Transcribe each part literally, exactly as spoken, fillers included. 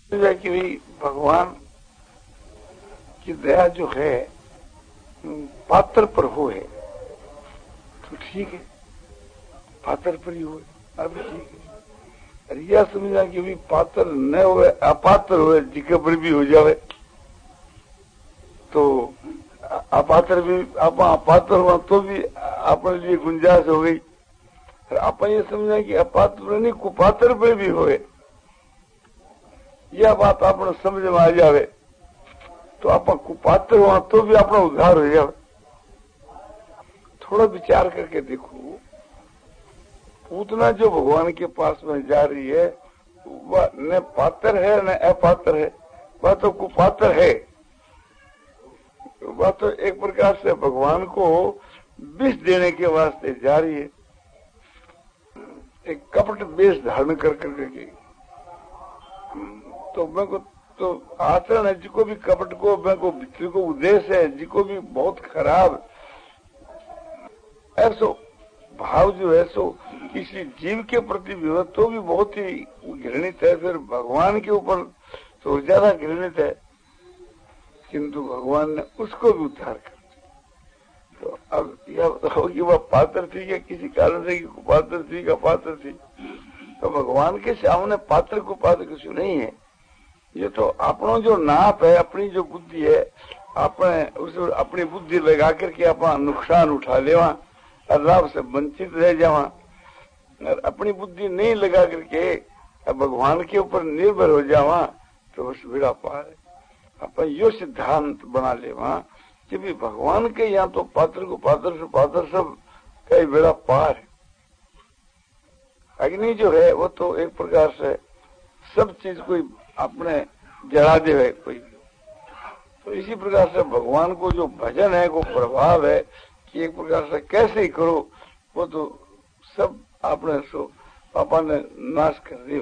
कि भी भगवान की दया जो है पात्र पर हो है तो ठीक है, पात्र पर ही हो अब ठीक है। यह समझा कि भी पात्र न हो अपात्र हो जिके पर भी हो जावे तो अपात्र भी आप अपात्र हुआ तो भी अपने लिए गुंजाइश हो गई। आप ये समझा कि अपात्र नहीं कुपात्र पर भी होए, यह बात आपने समझ में आ जावे तो आप कुपात्र हुआ तो भी अपना उद्धार हो जावे। थोड़ा विचार करके देखो, पूतना जो भगवान के पास में जा रही है वह न पात्र है न अपात्र है, वह तो कुपात्र है। वह तो एक प्रकार से भगवान को विष देने के वास्ते जा रही है, एक कपट वेश धारण कर करके। तो मैं को तो आचरण है जिको भी कपट को मैं को भित्र को उद्देश्य है जिको भी बहुत खराब ऐसो भाव जो है सो किसी जीव के प्रति भी हो तो भी बहुत ही घृणित है, फिर भगवान के ऊपर तो ज्यादा घृणित है। किंतु भगवान ने उसको भी उद्धार कर दिया। तो अब यह बताओ कि वह पात्र थी या किसी कारण से कि पात्र थी का पात्र थी, तो भगवान के सामने पात्र को पात्र कुछ नहीं है। ये तो अपनो जो नाप है, अपनी जो बुद्धि है, अपने उस अपनी बुद्धि लगा करके अपना नुकसान उठा लेवा और लाभ से वंचित रह जावा, और अपनी बुद्धि नहीं लगा करके भगवान के ऊपर निर्भर हो जावा तो बस बेड़ा पार है। अपन यो सिद्धांत बना लेवा कि भी भगवान के यहाँ तो पात्र को पात्र से पात्र सब कई बेड़ा पार है। अग्नि जो है वो तो एक प्रकार से सब चीज कोई अपने जला दे है कोई, तो इसी प्रकार से भगवान को जो भजन है वो प्रभाव है कि एक प्रकार से कैसे ही करो वो तो सब आपने सो पापा ने नाश कर दिया।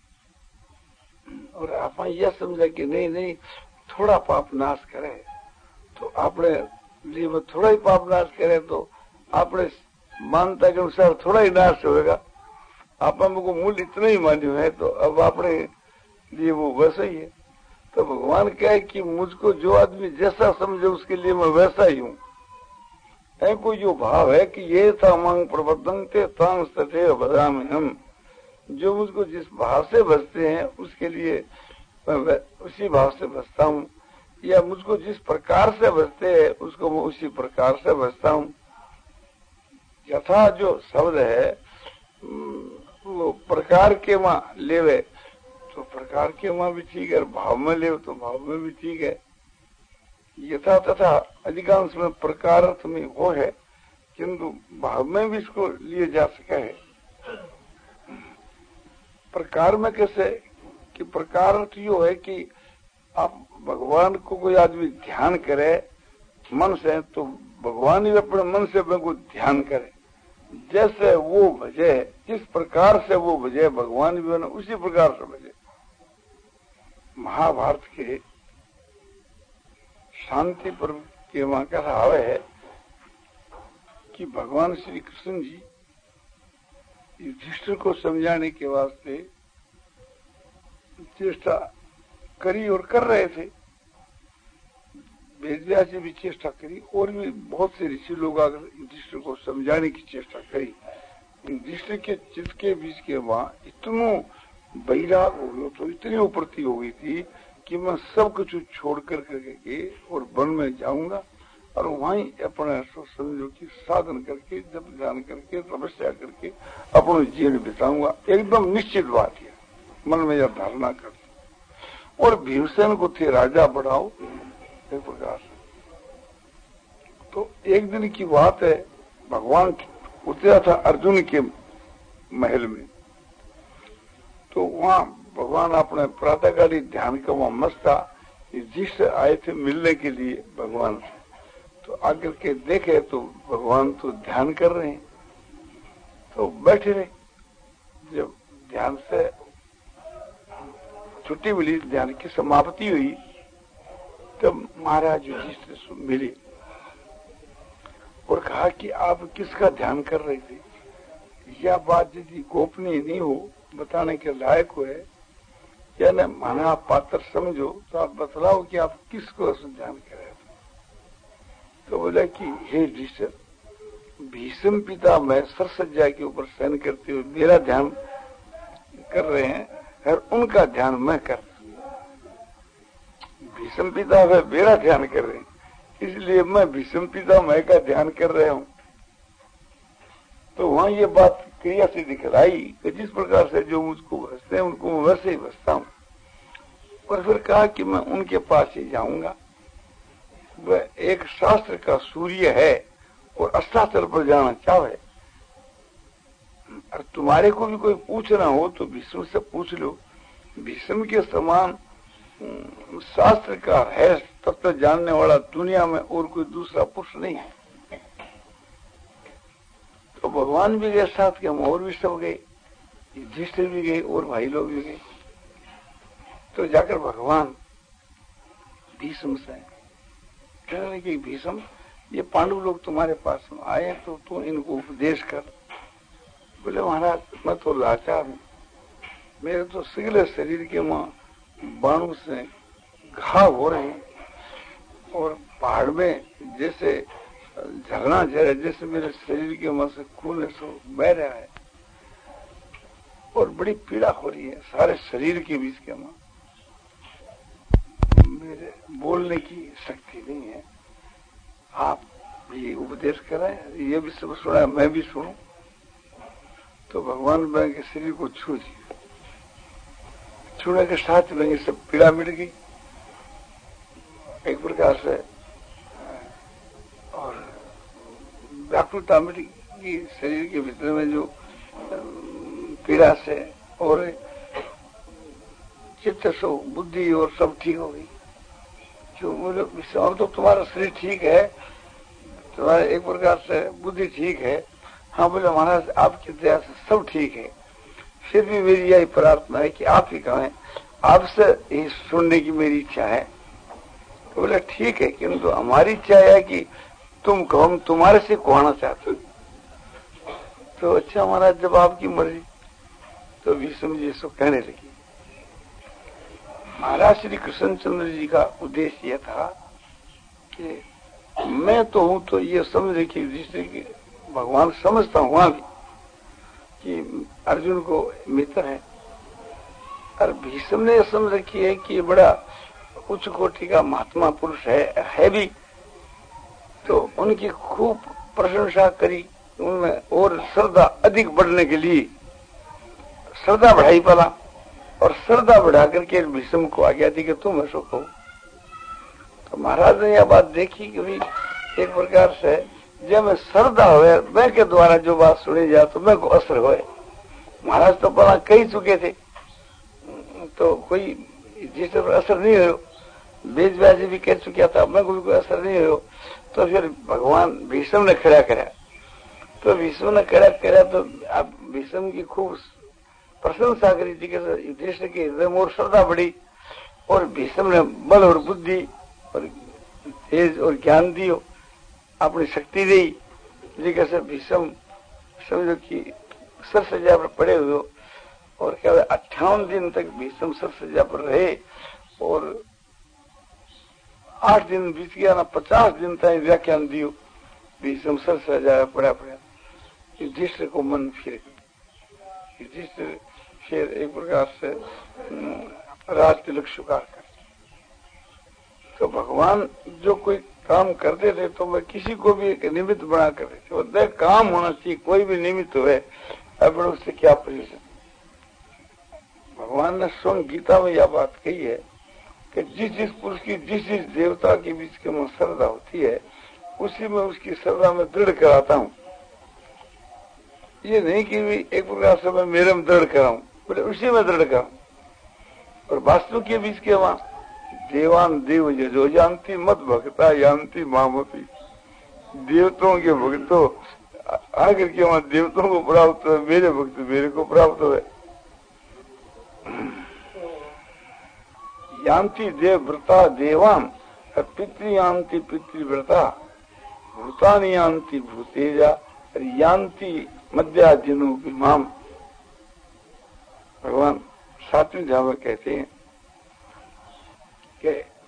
और आप यह समझा कि नहीं नहीं थोड़ा पाप नाश करे तो आपने लिए वो थोड़ा ही पाप नाश करे तो आपने मानता के अनुसार थोड़ा ही नाश होगा। आप हमको मूल इतना ही मान्य है तो अब आपने लिए वो वैसा ही है। तो भगवान कहे कि मुझको जो आदमी जैसा समझे उसके लिए मैं वैसा ही हूँ। कोई जो भाव है कि ये था मांग प्रबद्धंते तांग सथे बदाम हम, जो मुझको जिस भाव से बसते हैं उसके लिए मैं उसी भाव से बसता हूँ, या मुझको जिस प्रकार से बसते हैं उसको मैं उसी प्रकार से बसता हूँ। यथा जो शब्द है वो प्रकार के मां लेवे तो प्रकार के मां भी ठीक है, भाव में ले तो भाव में भी ठीक है। यथा तथा अधिकांश में प्रकार अर्थ में वो है, किंतु भाव में भी इसको लिए जा सका है। प्रकार में कैसे कि प्रकार अर्थ यो है कि आप भगवान को कोई आदमी ध्यान करे मन से तो भगवान ही अपने मन से मैं को ध्यान करे, जैसे वो भजे जिस प्रकार से वो भजे भगवान भी बने उसी प्रकार से भजे। महाभारत के शांति पर्व के वहां का हावे है कि भगवान श्री कृष्ण जी युधिष्ठिर को समझाने के वास्ते चेष्टा करी और कर रहे थे। वेदव्यास जी भी चेष्टा करी और भी बहुत से ऋषि लोग आकर युधिष्ठिर को समझाने की चेष्टा करी। युधिष्ठिर के चित्त के बीच के वहां इतनो बैराग हो गया तो इतनी उपरती हो गई थी कि मैं सब कुछ छोड़ कर करके और वन में जाऊंगा और वहीं अपने समझो की साधन करके जप ध्यान करके तपस्या करके अपना जीवन बिताऊंगा। एकदम निश्चित बात है, मन में यह धारणा कर। और भीमसेन को थे राजा बढ़ाओ एक प्रकार से। तो एक दिन की बात है, भगवान उतरा था अर्जुन के महल में, तो वहां भगवान अपने प्रातःकाली ध्यान का वहां मस्त था। युधिष्ठिर आए थे मिलने के लिए भगवान से, तो आकर के देखे तो भगवान तो ध्यान कर रहे हैं, तो बैठे रहे। जब ध्यान से छुट्टी मिली, ध्यान की समाप्ति हुई, तब महाराज युधिष्ठिर से मिले और कहा कि आप किसका ध्यान कर रहे थे? यह बात यदि गोपनीय नहीं हो बताने के लायक है यानी माना आप पात्र समझो तो आप बतलाओ कि आप किसको ध्यान कर रहे थे। तो बोला कि हे युधिष्ठिर, भीष्म पिता मैं सरसज्जा के ऊपर शयन करते हुए मेरा ध्यान कर रहे हैं और उनका ध्यान मैं कर रहा हूं। भीष्म पिता मैं मेरा ध्यान कर रहे हैं, इसलिए मैं भीष्म पिता मैं का ध्यान कर रहा हूं। तो वहां ये बात क्रिया से दिखलाई कि जिस प्रकार से जो मुझको बसते हैं उनको मैं वैसे ही बसता हूं। और फिर कहा कि मैं उनके पास ही जाऊंगा। वह एक शास्त्र का सूर्य है और अस्ताचल पर जाना चाहे। और तुम्हारे को भी कोई पूछना हो तो भीष्म से पूछ लो। भीष्म के समान शास्त्र का है तत्व जानने वाला दुनिया में और कोई दूसरा पुरुष नहीं है। तो भगवान भी गए साथ के, हम और भी सब गए, युधिष्ठिर भी गए और भाई लोग भी गए। तो जाकर भगवान भीष्म से कहने कि भीष्म, ये पांडु लोग तुम्हारे पास आए तो तू इनको उपदेश कर। बोले महाराज मैं तो लाचार हूं, मेरे तो सिगले शरीर के मां बाणों से घाव हो रहे हैं और पहाड़ में जैसे झरना झरे जैसे मेरे शरीर के मां से खून सो बह रहा है और बड़ी पीड़ा हो रही है सारे शरीर के बीच के मां। मेरे बोलने की शक्ति नहीं है, आप ये उपदेश करें। ये भी सब सुना, मैं भी सुनूं। तो भगवान मैं के शरीर को छू दिया, छूने के साथ में सब पीड़ा मिट गई एक प्रकार से और व्याकुलता मिट गई शरीर के भीतर में जो पीड़ा से, और चित्त सो बुद्धि और सब ठीक हो गई। जो बोले अब तो तुम्हारा शरीर ठीक है, तुम्हारा एक प्रकार से बुद्धि ठीक है। हाँ बोले महाराज आपकी दया से सब ठीक है, फिर भी मेरी यही प्रार्थना है कि आप ही कहें, आपसे ही सुनने की मेरी इच्छा है। तो बोले ठीक है, किंतु हमारी इच्छा है कि तुम कहो, हम तुम्हारे से कहना चाहते हो। तो अच्छा महाराज जब आपकी मर्जी। तो भीष्म जी सो कहने लगी। महाराज श्री कृष्णचंद्र जी का उद्देश्य यह था कि मैं तो हूं तो ये समझे कि जिससे भगवान समझता हुआ भी कि अर्जुन को मित्र है, और भीष्म ने समझ रखी है कि बड़ा उच्च कोटि का महात्मा पुरुष है, है भी। तो उनकी खूब प्रशंसा करी, उनमें और श्रद्धा अधिक बढ़ने के लिए श्रद्धा बढ़ाई पड़ा, और श्रद्धा बढ़ा करके भीष्म को आज्ञा दी कि तुम ऐसो कहो। तो महाराज ने यह बात देखी कि भाई एक प्रकार से जब मैं श्रद्धा हुए मैं के द्वारा जो बात सुनी जाए तो मैं को असर हुए। महाराज तो पहला कही चुके थे तो कोई जिस पर असर नहीं हो, बेज व्याजी भी कह चुका था, मैं को भी कोई असर नहीं हो। तो फिर भगवान भीष्म ने खड़ा करा। तो भीष्म ने खड़ा करा तो अब भीष्म की खूब प्रशंसा करी थी कि युधिष्ठिर के हृदय में और श्रद्धा बढ़ी, और भीष्म ने बल और बुद्धि और तेज और ज्ञान दियो, अपनी शक्ति दी। जैसे भीष्म समझो कि सरसज्जा पर पड़े हुए, और क्या अट्ठावन दिन तक भीष्म सरसज्जा पर रहे, और आठ दिन बीत गया ना, पचास दिन तक व्याख्यान दियो। भीष्म सरसज्जा पड़ा पड़ा युधिष्ठिर को मन फिर गई। युधिष्ठिर फिर एक प्रकार से राज तिलक स्वीकार कर। तो भगवान जो कोई काम करते थे तो मैं किसी को भी एक निमित्त बना कर देते, वो काम होना चाहिए, कोई भी निमित्त हुए अब उससे क्या प्रयोजन। भगवान ने स्वयं गीता में यह बात कही है कि जिस जिस पुरुष की जिस जिस देवता के बीच के में श्रद्धा होती है उसी में उसकी श्रद्धा में दृढ़ कराता हूँ। ये नहीं कि भी एक प्रकार से मैं मेरे में दृढ़ कराऊं, बोले उसी में दृढ़ कराऊं। और वास्तु के बीच के वहां देवान देव जो जानती मत भक्ता जानती मामपी, देवताओं के भक्तों आकर के वहां देवताओं को प्राप्त है, मेरे भक्त मेरे को प्राप्त है। यान्ति देव व्रता देवान पितृयान्ति पितृव्रता भूतानि यान्ति भूतेजा यान्ति मध्याजिनो माम। भगवान सातवीं ध्यान में कहते हैं कि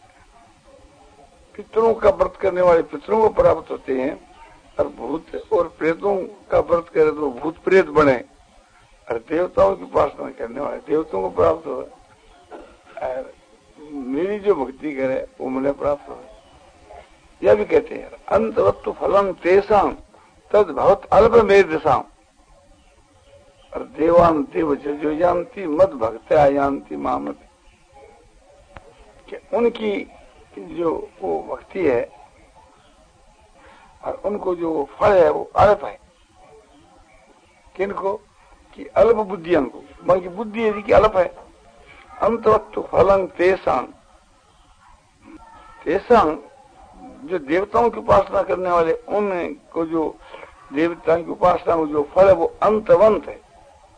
पितरों का व्रत करने वाले पितरों को प्राप्त होते हैं, और भूत और प्रेतों का व्रत करे तो भूत प्रेत बने, और देवताओं की उपासना करने वाले देवताओं को प्राप्त हो। मेरी जो भक्ति करे वो मुझे प्राप्त हो। यह भी कहते हैं अंतवत्तु फलम तेषां तद भवत अल्प मेधसाम, और देवान देव जो जानती मद भक्त्या जानती मामति, कि उनकी जो वो भक्ति है और उनको जो फल है वो अल्प है। किनको? कि अल्प बुद्धियों को, बाकी बुद्धि है कि अल्प है। अंतवत्तु फलम तेषां, तेषां जो देवताओं की उपासना करने वाले उनको जो देवताओं की उपासना को जो फल है वो अंतवंत है।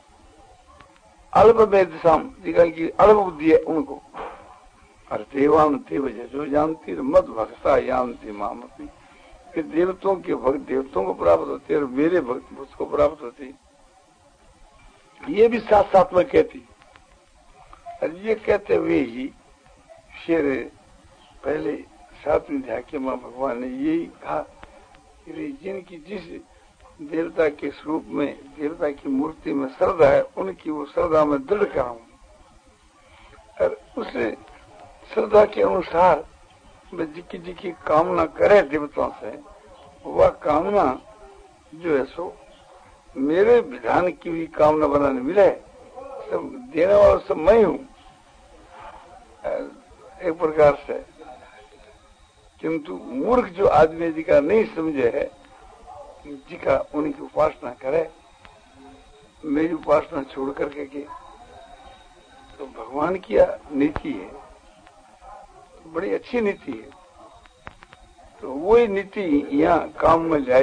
अल्प मेधसाम की अल्प बुद्धि है उनको, और देवान देव जो जानती मद भक्ता जानती मामती, कि देवताओं के भक्त देवताओं को प्राप्त होते और मेरे भक्त उसको प्राप्त होते। ये भी साथ साथ में कहती, और ये कहते हुए ही शेर पहले सातवीं अध्याय के मां भगवान ने यही कहा कि जिनकी जिस देवता के स्वरूप में देवता की मूर्ति में श्रद्धा है उनकी वो श्रद्धा में दृढ़ कराऊं, और उस श्रद्धा के अनुसार जिसकी जिसकी कामना करे देवताओं से, वह कामना जो है सो मेरे विधान की भी कामना बनाने मिले। सब देने वाला सब मैं हूं एक प्रकार से। किंतु मूर्ख जो आदमी जिका नहीं समझे है, जिका उनकी उपासना करे, मेरी उपासना छोड़ करके के, तो भगवान की नीति है, तो बड़ी अच्छी नीति है। तो वही नीति यहाँ काम में जाए।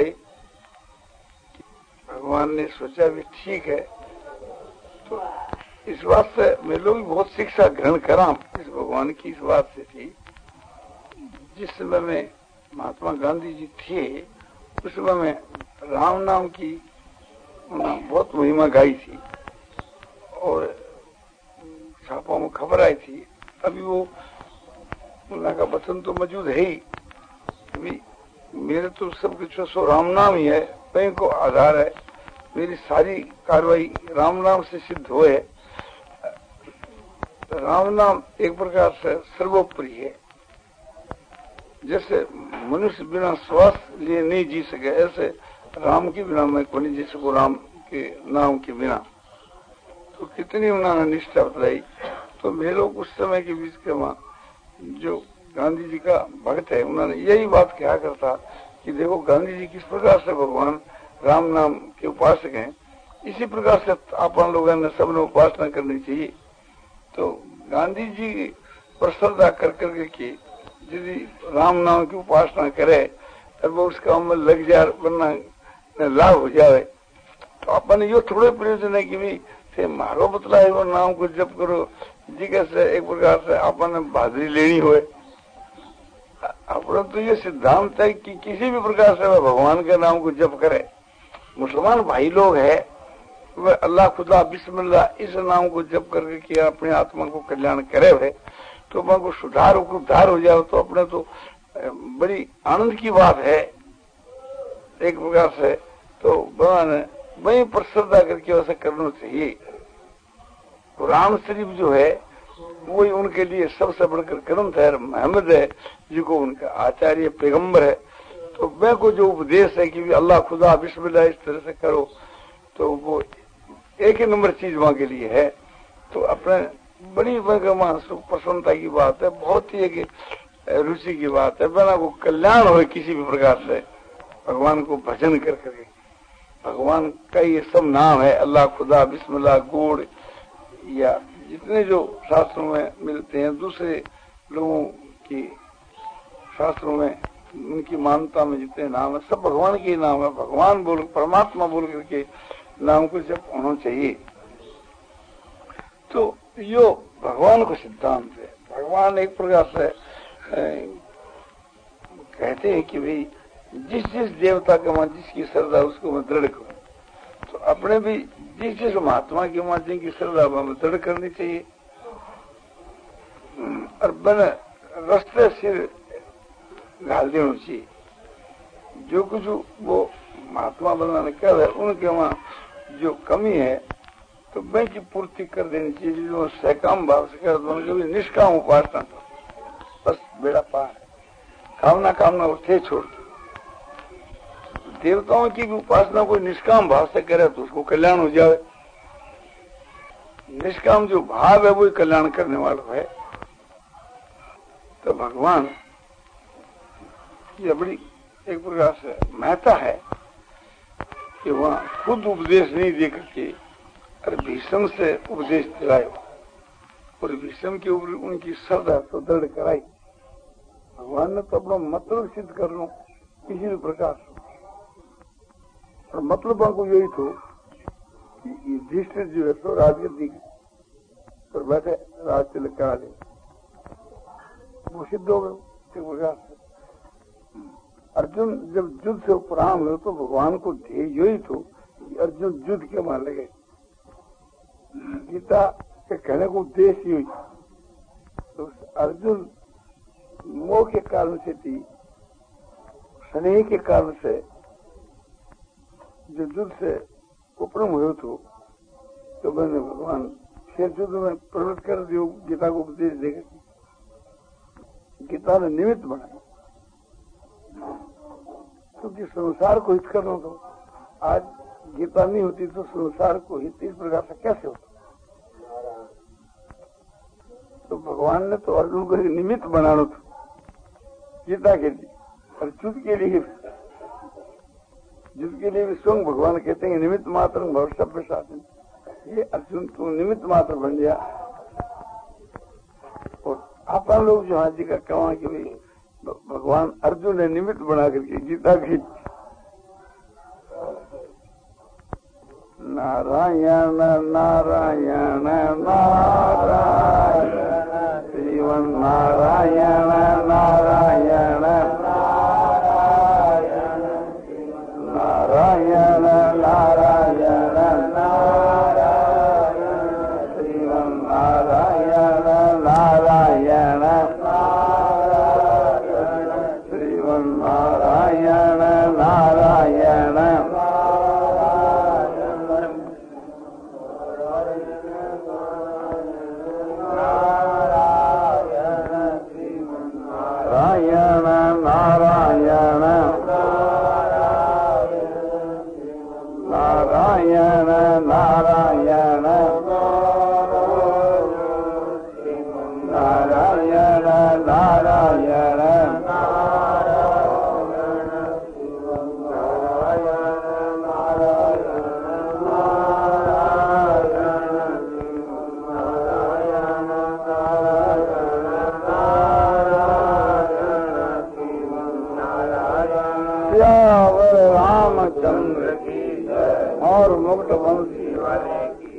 भगवान ने सोचा भी ठीक है, तो इस बात से मैं लोग बहुत शिक्षा ग्रहण करा इस भगवान की इस बात से थी। जिस समय में महात्मा गांधी जी थे उस समय में राम नाम की बहुत महिमा गाई थी और छापों में खबर आई थी। अभी वो उनका का वचन तो मौजूद है ही, अभी मेरे तो सब कुछ सो राम नाम ही है, कहीं को आधार है। मेरी सारी कार्रवाई राम नाम से सिद्ध हो है। राम नाम एक प्रकार से सर्वोपरि है। जैसे मनुष्य बिना श्वास लिए नहीं जी सके, ऐसे राम के बिना मैं को नहीं जी सकूं, राम के नाम के बिना। तो कितनी उन्होंने निष्ठा बताई। तो मैं लोग उस समय के बीच के वहां जो गांधी जी का भक्त है, उन्होंने यही बात कहा करता कि देखो गांधी जी किस प्रकार से भगवान राम नाम के उपासक हैं, इसी प्रकार से अपन लोगों ने सबने उपासना करनी चाहिए। तो गांधी जी पर श्रद्धा कर करके की यदि राम नाम की उपासना करे और वो उसका अमल लग जाए, वरना लाभ हो जाए, तो अपन यो थोड़े प्रयोजन है कि भी थे मारो बतला है वो नाम को जप करो, जी कैसे एक प्रकार से अपन बहादुरी लेनी हो। अपना तो ये सिद्धांत है कि किसी भी प्रकार से वह भगवान के नाम को जप करे। मुसलमान भाई लोग है वह अल्लाह खुदा बिस्मिल्लाह इस नाम को जप करके किया अपने आत्मा को कल्याण करे हुए, तो वहां को सुधार उद्धार हो जाए तो अपने तो बड़ी आनंद की बात है एक प्रकार से। तो भगवान वहीं पर श्रद्धा करके वैसे करना चाहिए। कुरान शरीफ जो है वही उनके लिए सबसे बढ़कर ग्रंथ है, मोहम्मद है जिनको उनका आचार्य पैगंबर है। तो मैं को जो उपदेश है कि अल्लाह खुदा बिस्मिल्लाह इस तरह से करो, तो वो एक ही नंबर चीज वहां के लिए है। तो अपने बड़ी प्रसन्नता की बात है, बहुत ही एक रुचि की बात है। बना को कल्याण हो किसी भी प्रकार से भगवान को भजन कर करके। भगवान का ये सब नाम है, अल्लाह खुदा बिस्मिल्लाह गोड़ या जितने जो शास्त्रों में मिलते हैं, दूसरे लोगों की शास्त्रों में उनकी मान्यता में जितने नाम है सब भगवान के नाम है। भगवान बोल परमात्मा बोल करके नाम को जब होना चाहिए। तो यो भगवान को सिद्धांत है। भगवान एक प्रकार से कहते हैं कि भाई जिस जिस देवता का मन जिसकी श्रद्धा उसको मैं दृढ़ करूं। तो तो अपने भी जिस जिस महात्मा की माध्यम की श्रद्धा में दृढ़ करनी चाहिए और बन रस्ते सिर घाल देना चाहिए। जो कुछ वो महात्मा बनाने कह रहे उनके वहां जो कमी है तो मैं की पूर्ति कर देनी चाहिए। जो सहकाम भाव से कर दो, कभी निष्काम उपासना तो बस बेड़ा पार है। कामना कामना उठे छोड़ देवताओं की भी उपासना कोई निष्काम भाव से करे तो उसको कल्याण हो जाए। निष्काम जो भाव है वही कल्याण करने वाला है। तो भगवान ये बड़ी एक प्रकार से महत्ता है कि वहां खुद उपदेश नहीं दे करके और भीष्म से उपदेश दिलायो और भीष्म के ऊपर उनकी श्रद्धा तो दृढ़ कराई। भगवान ने तो अपना मतलब सिद्ध कर लो किसी भी प्रकार से, और मतलब को यही थो कि युधिष्ठिर जो है तो राजगद्दी पर बैठे राज तिलक करा दे, वो सिद्ध हो गए प्रकार से। अर्जुन जब युद्ध से उपराम हुए तो भगवान को ध्येय यही थो कि अर्जुन युद्ध के मान लगे। गीता के कहने को उद्देश्य यही तो अर्जुन मोह के कारण से थी, स्नेह के कारण से जो युद्ध से उपरम हुए थे तो मैंने भगवान फिर युद्ध में प्रवृत्त कर दियो। गीता को उपदेश देकर गीता ने निमित्त बनाया क्योंकि तो संसार को हित करना तो आज गीता नहीं होती तो संसार को हित इस प्रकार से कैसे होता। तो भगवान ने तो अर्जुन को एक निमित्त बनाना था गीता के लिए, और युद्ध के लिए युद्ध के लिए भी स्वयं भगवान कहते हैं निमित्त मात्र भविष्य शासन। ये अर्जुन तो निमित्त मात्र बन गया। और अपन लोग जो हाजी का कहा कि भाई भगवान अर्जुन ने निमित्त बना करके गीता की नारायण नारायण नारायण श्रीमन नारायण नारायण नारायण नारायण नारायण नारायण श्रीमन नारायण नारायण नारायण श्रीमन नारायण नारायण रामचंद्र की और मुक्त वंशी वाले की।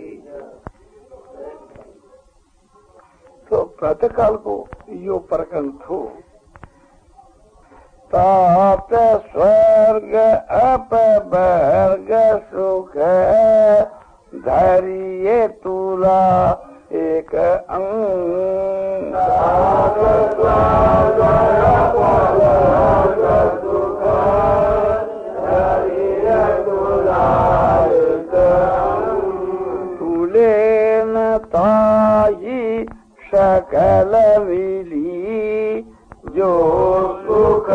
तो प्रातः काल को यो प्रकरण थो तात स्वर्ग अपवर्ग सुख धैर्य तुला एक अंग ताई सकल मिली जो सुख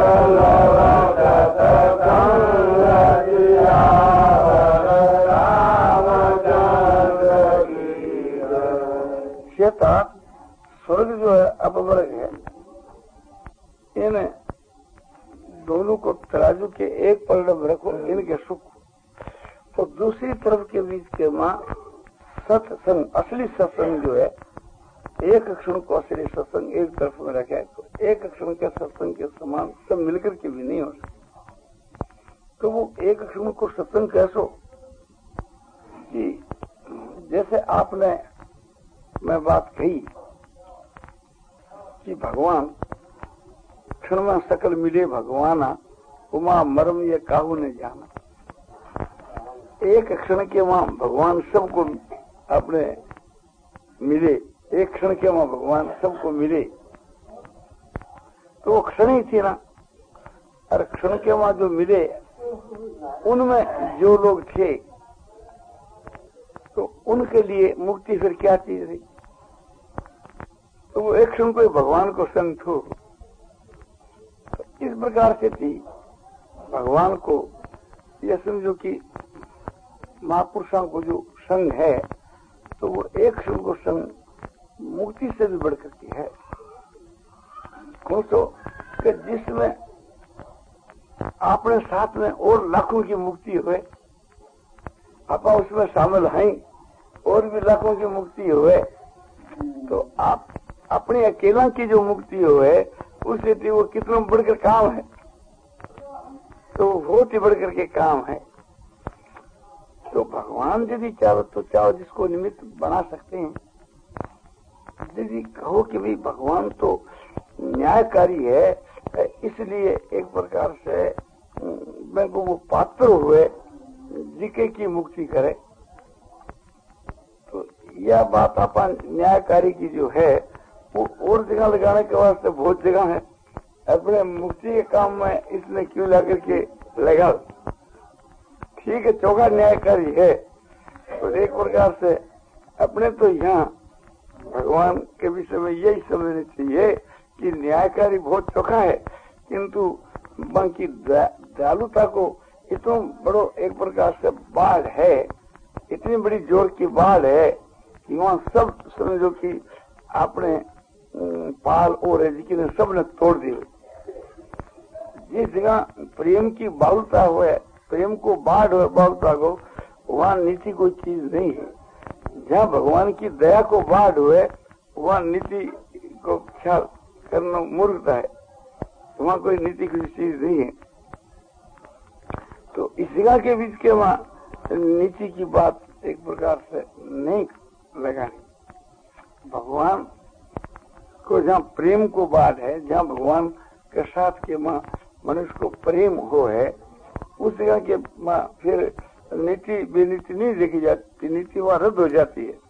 स्वर्ग जो है अपवर्ग है, इन दोनों को तराजू के एक पलड़े में रखो, इनके सुख तो दूसरी तरफ के बीच के माँ सत्संग असली सत्संग जो है एक क्षण को असली सत्संग एक तरफ में रखे तो एक क्षण के सत्संग के समान सब मिलकर के भी नहीं हो सकते। तो वो एक क्षण को सत्संग कैसो कि जैसे आपने मैं बात कही कि भगवान क्षण में सकल मिले भगवाना उमा मरम ये काहू ने जाना। एक क्षण के वहां भगवान सबको अपने मिले, एक क्षण के वहां भगवान सबको मिले, तो वो क्षण ही थी ना। और क्षण के वहां जो मिले उनमें जो लोग थे तो उनके लिए मुक्ति फिर क्या चीज रही? तो वो एक क्षण को भगवान को संग हो। तो इस प्रकार से थी भगवान को यह समझो कि महापुरुषों को जो संग है तो वो एक क्षण को संग मुक्ति से भी बढ़ करती है। क्यों तो कि जिसमें अपने साथ में और लाखों की मुक्ति हुए, आप उसमें शामिल हैं और भी लाखों की मुक्ति हुए, तो आप अपने अकेला की जो मुक्ति हुए उससे वो कितना बढ़कर काम है, तो बहुत ही बढ़कर के काम है। तो भगवान यदि चाहो तो चाहो जिसको निमित्त बना सकते हैं। यदि कहो कि भाई भगवान तो न्यायकारी है, इसलिए एक प्रकार से मैं को वो पात्र हुए जिके की मुक्ति करे, तो यह बात अपन न्यायकारी की जो है वो और जगह लगाने के वास्ते बहुत जगह है। अपने मुक्ति के काम में इसने क्यों ला करके लगा? ठीक है, चौका न्यायकारी है, तो एक प्रकार से अपने तो यहाँ भगवान के विषय में यही समझना चाहिए कि न्यायकारी बहुत चौका है, किंतु बाकी दयालुता को इतना बड़ो एक प्रकार से बाढ़ है, इतनी बड़ी जोर की बाढ़ है कि वहाँ सब समझो कि आपने पाल और ने सब ने तोड़ दी। जिस जगह प्रेम की बाहुलता हुए, प्रेम को बाढ़ हुए बाहुलता को, वहाँ नीति कोई चीज नहीं है। जहाँ भगवान की दया को बाढ़ हुए वहाँ नीति को ख्याल करना मूर्खता है, वहाँ कोई नीति की चीज नहीं है। तो इस जगह के बीच के वहाँ नीति की बात एक प्रकार से नहीं लगानी। भगवान को जहाँ प्रेम को बात है, जहाँ भगवान के साथ के माँ मनुष्य को प्रेम हो है, उस जगह के माँ फिर नीति बेनीति नहीं देखी जाती, नीति वहाँ रद्द हो जाती है।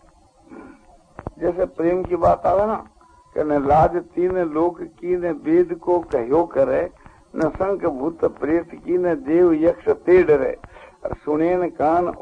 जैसे प्रेम की बात आवे ना कि न लाज तीन लोक की न वेद को कहो करे, न संक भूत प्रेत की न देव यक्ष ते डरे, और सुने न कान